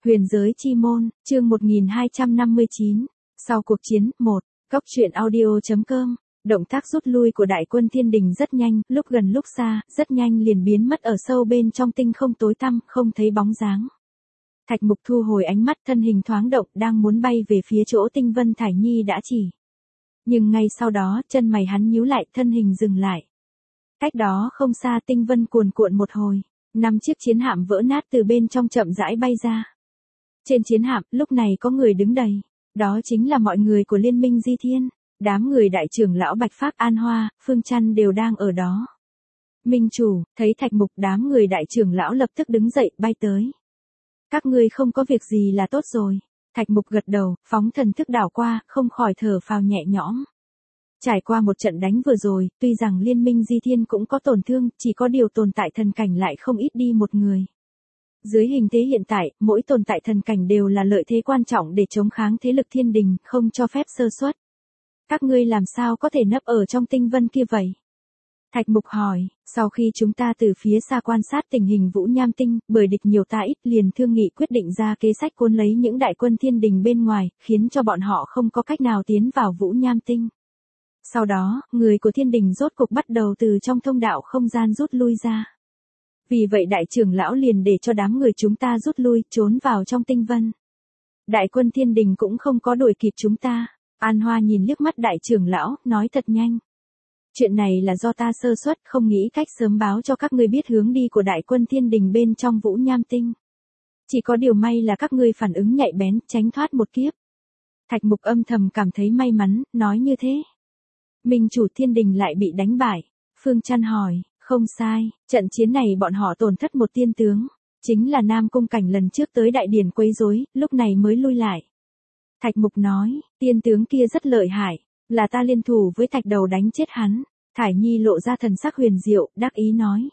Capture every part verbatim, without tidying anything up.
Huyền giới chi môn, chương một nghìn hai trăm năm mươi chín. Sau cuộc chiến, một. Cốc truyện audio.com. Động tác rút lui của đại quân thiên đình rất nhanh, lúc gần lúc xa, rất nhanh liền biến mất ở sâu bên trong tinh không tối tăm, không thấy bóng dáng. Thạch Mục thu hồi ánh mắt, thân hình thoáng động, đang muốn bay về phía chỗ Tinh Vân Thải Nhi đã chỉ. Nhưng ngay sau đó, chân mày hắn nhíu lại, thân hình dừng lại. Cách đó không xa tinh vân cuồn cuộn một hồi, năm chiếc chiến hạm vỡ nát từ bên trong chậm rãi bay ra. Trên chiến hạm, lúc này có người đứng đầy, đó chính là mọi người của Liên minh Di Thiên, đám người đại trưởng lão Bạch Phác An Hoa, Phương Chăn đều đang ở đó. Minh chủ, thấy Thạch Mục, đám người đại trưởng lão lập tức đứng dậy, bay tới. Các ngươi không có việc gì là tốt rồi. Thạch Mục gật đầu, phóng thần thức đảo qua, không khỏi thở phào nhẹ nhõm. Trải qua một trận đánh vừa rồi, tuy rằng Liên minh Di Thiên cũng có tổn thương, chỉ có điều tồn tại thần cảnh lại không ít đi một người. Dưới hình thế hiện tại, mỗi tồn tại thần cảnh đều là lợi thế quan trọng để chống kháng thế lực thiên đình, không cho phép sơ suất. Các ngươi làm sao có thể nấp ở trong tinh vân kia vậy? Thạch Mục hỏi, sau khi chúng ta từ phía xa quan sát tình hình Vũ Nham Tinh, bởi địch nhiều ta ít, liền thương nghị quyết định ra kế sách cuốn lấy những đại quân thiên đình bên ngoài, khiến cho bọn họ không có cách nào tiến vào Vũ Nham Tinh. Sau đó, người của thiên đình rốt cục bắt đầu từ trong thông đạo không gian rút lui ra. Vì vậy đại trưởng lão liền để cho đám người chúng ta rút lui, trốn vào trong tinh vân. Đại quân thiên đình cũng không có đuổi kịp chúng ta. An Hoa nhìn liếc mắt đại trưởng lão, nói thật nhanh. Chuyện này là do ta sơ suất, không nghĩ cách sớm báo cho các ngươi biết hướng đi của đại quân thiên đình bên trong Vũ Nham Tinh. Chỉ có điều may là các ngươi phản ứng nhạy bén, tránh thoát một kiếp. Thạch Mục âm thầm cảm thấy may mắn, nói như thế. Minh chủ thiên đình lại bị đánh bại. Phương Chăn hỏi, không sai, trận chiến này bọn họ tổn thất một tiên tướng. Chính là Nam Cung Cảnh lần trước tới đại điển quấy rối, lúc này mới lui lại. Thạch Mục nói, tiên tướng kia rất lợi hại, là ta liên thủ với Thạch Đầu đánh chết hắn. Thải Nhi lộ ra thần sắc huyền diệu, đắc ý nói.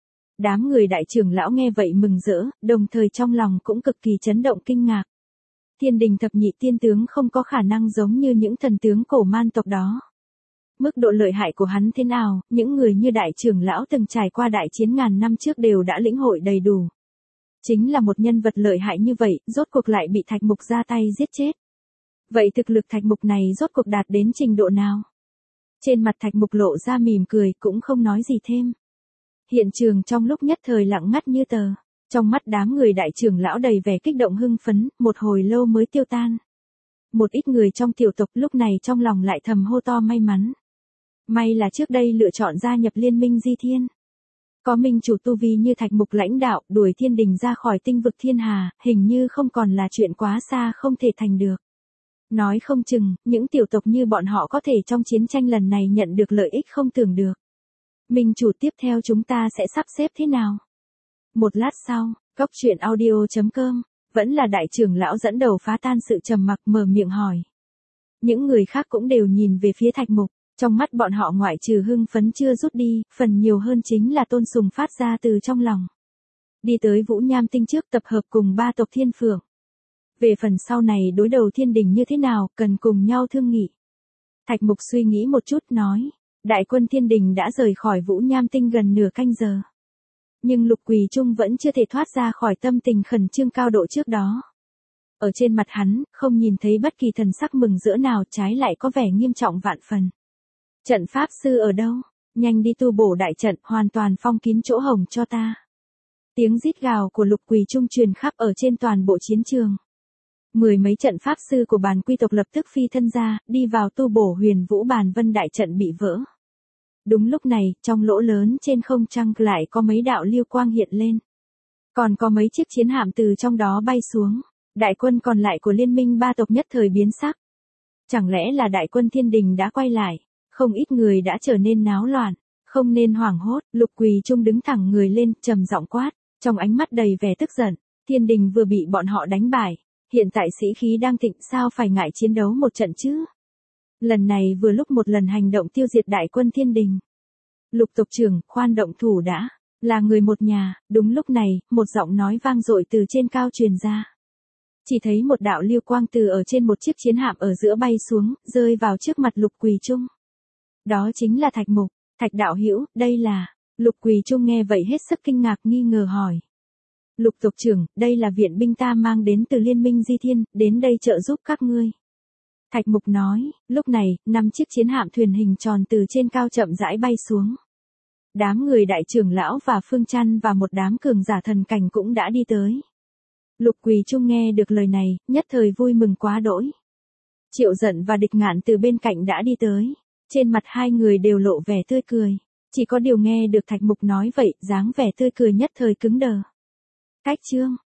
Đám người đại trưởng lão nghe vậy mừng rỡ, đồng thời trong lòng cũng cực kỳ chấn động kinh ngạc. Thiên đình thập nhị tiên tướng không có khả năng giống như những thần tướng cổ man tộc đó. Mức độ lợi hại của hắn thế nào, những người như đại trưởng lão từng trải qua đại chiến ngàn năm trước đều đã lĩnh hội đầy đủ. Chính là một nhân vật lợi hại như vậy, rốt cuộc lại bị Thạch Mục ra tay giết chết. Vậy thực lực Thạch Mục này rốt cuộc đạt đến trình độ nào? Trên mặt Thạch Mục lộ ra mỉm cười, cũng không nói gì thêm. Hiện trường trong lúc nhất thời lặng ngắt như tờ, trong mắt đám người đại trưởng lão đầy vẻ kích động hưng phấn, một hồi lâu mới tiêu tan. Một ít người trong tiểu tộc lúc này trong lòng lại thầm hô to may mắn. May là trước đây lựa chọn gia nhập Liên minh Di Thiên. Có minh chủ tu vi như Thạch Mục lãnh đạo, đuổi thiên đình ra khỏi tinh vực thiên hà, hình như không còn là chuyện quá xa không thể thành được. Nói không chừng, những tiểu tộc như bọn họ có thể trong chiến tranh lần này nhận được lợi ích không tưởng được. Minh chủ tiếp theo chúng ta sẽ sắp xếp thế nào? Một lát sau, cốc truyện audio.com, vẫn là đại trưởng lão dẫn đầu phá tan sự trầm mặc mở miệng hỏi. Những người khác cũng đều nhìn về phía Thạch Mục, trong mắt bọn họ ngoại trừ hưng phấn chưa rút đi, phần nhiều hơn chính là tôn sùng phát ra từ trong lòng. Đi tới Vũ Nham Tinh trước tập hợp cùng ba tộc Thiên Phượng. Về phần sau này đối đầu thiên đình như thế nào, cần cùng nhau thương nghị. Thạch Mục suy nghĩ một chút nói, đại quân thiên đình đã rời khỏi Vũ Nham Tinh gần nửa canh giờ. Nhưng Lục Quỳ Trung vẫn chưa thể thoát ra khỏi tâm tình khẩn trương cao độ trước đó. Ở trên mặt hắn, không nhìn thấy bất kỳ thần sắc mừng rỡ nào, trái lại có vẻ nghiêm trọng vạn phần. Trận pháp sư ở đâu? Nhanh đi tu bổ đại trận, hoàn toàn phong kín chỗ hổng cho ta. Tiếng rít gào của Lục Quỳ Trung truyền khắp ở trên toàn bộ chiến trường. Mười mấy trận pháp sư của bàn quy tộc lập tức phi thân ra, đi vào tu bổ Huyền Vũ Bàn Vân đại trận bị vỡ. Đúng lúc này, trong lỗ lớn trên không trung lại có mấy đạo lưu quang hiện lên. Còn có mấy chiếc chiến hạm từ trong đó bay xuống. Đại quân còn lại của liên minh ba tộc nhất thời biến sắc. Chẳng lẽ là đại quân thiên đình đã quay lại? Không ít người đã trở nên náo loạn. Không nên hoảng hốt, Lục Quỳ Trung đứng thẳng người lên, trầm giọng quát, trong ánh mắt đầy vẻ tức giận. Thiên đình vừa bị bọn họ đánh bại. Hiện tại sĩ khí đang thịnh, sao phải ngại chiến đấu một trận chứ? Lần này vừa lúc một lần hành động tiêu diệt đại quân thiên đình. Lục tộc trưởng, khoan động thủ đã, là người một nhà. Đúng lúc này, một giọng nói vang dội từ trên cao truyền ra. Chỉ thấy một đạo lưu quang từ ở trên một chiếc chiến hạm ở giữa bay xuống, rơi vào trước mặt Lục Quỳ Trung. Đó chính là Thạch Mục. Thạch đạo hữu, đây là... Lục Quỳ Trung nghe vậy hết sức kinh ngạc nghi ngờ hỏi. Lục tộc trưởng, đây là viện binh ta mang đến từ Liên minh Di Thiên, đến đây trợ giúp các ngươi. Thạch Mục nói, lúc này, năm chiếc chiến hạm thuyền hình tròn từ trên cao chậm rãi bay xuống. Đám người đại trưởng lão và Phương Chăn và một đám cường giả thần cảnh cũng đã đi tới. Lục Quỳ Trung nghe được lời này, nhất thời vui mừng quá đỗi. Triệu Giận và Địch Ngạn từ bên cạnh đã đi tới. Trên mặt hai người đều lộ vẻ tươi cười. Chỉ có điều nghe được Thạch Mục nói vậy, dáng vẻ tươi cười nhất thời cứng đờ. Cách chương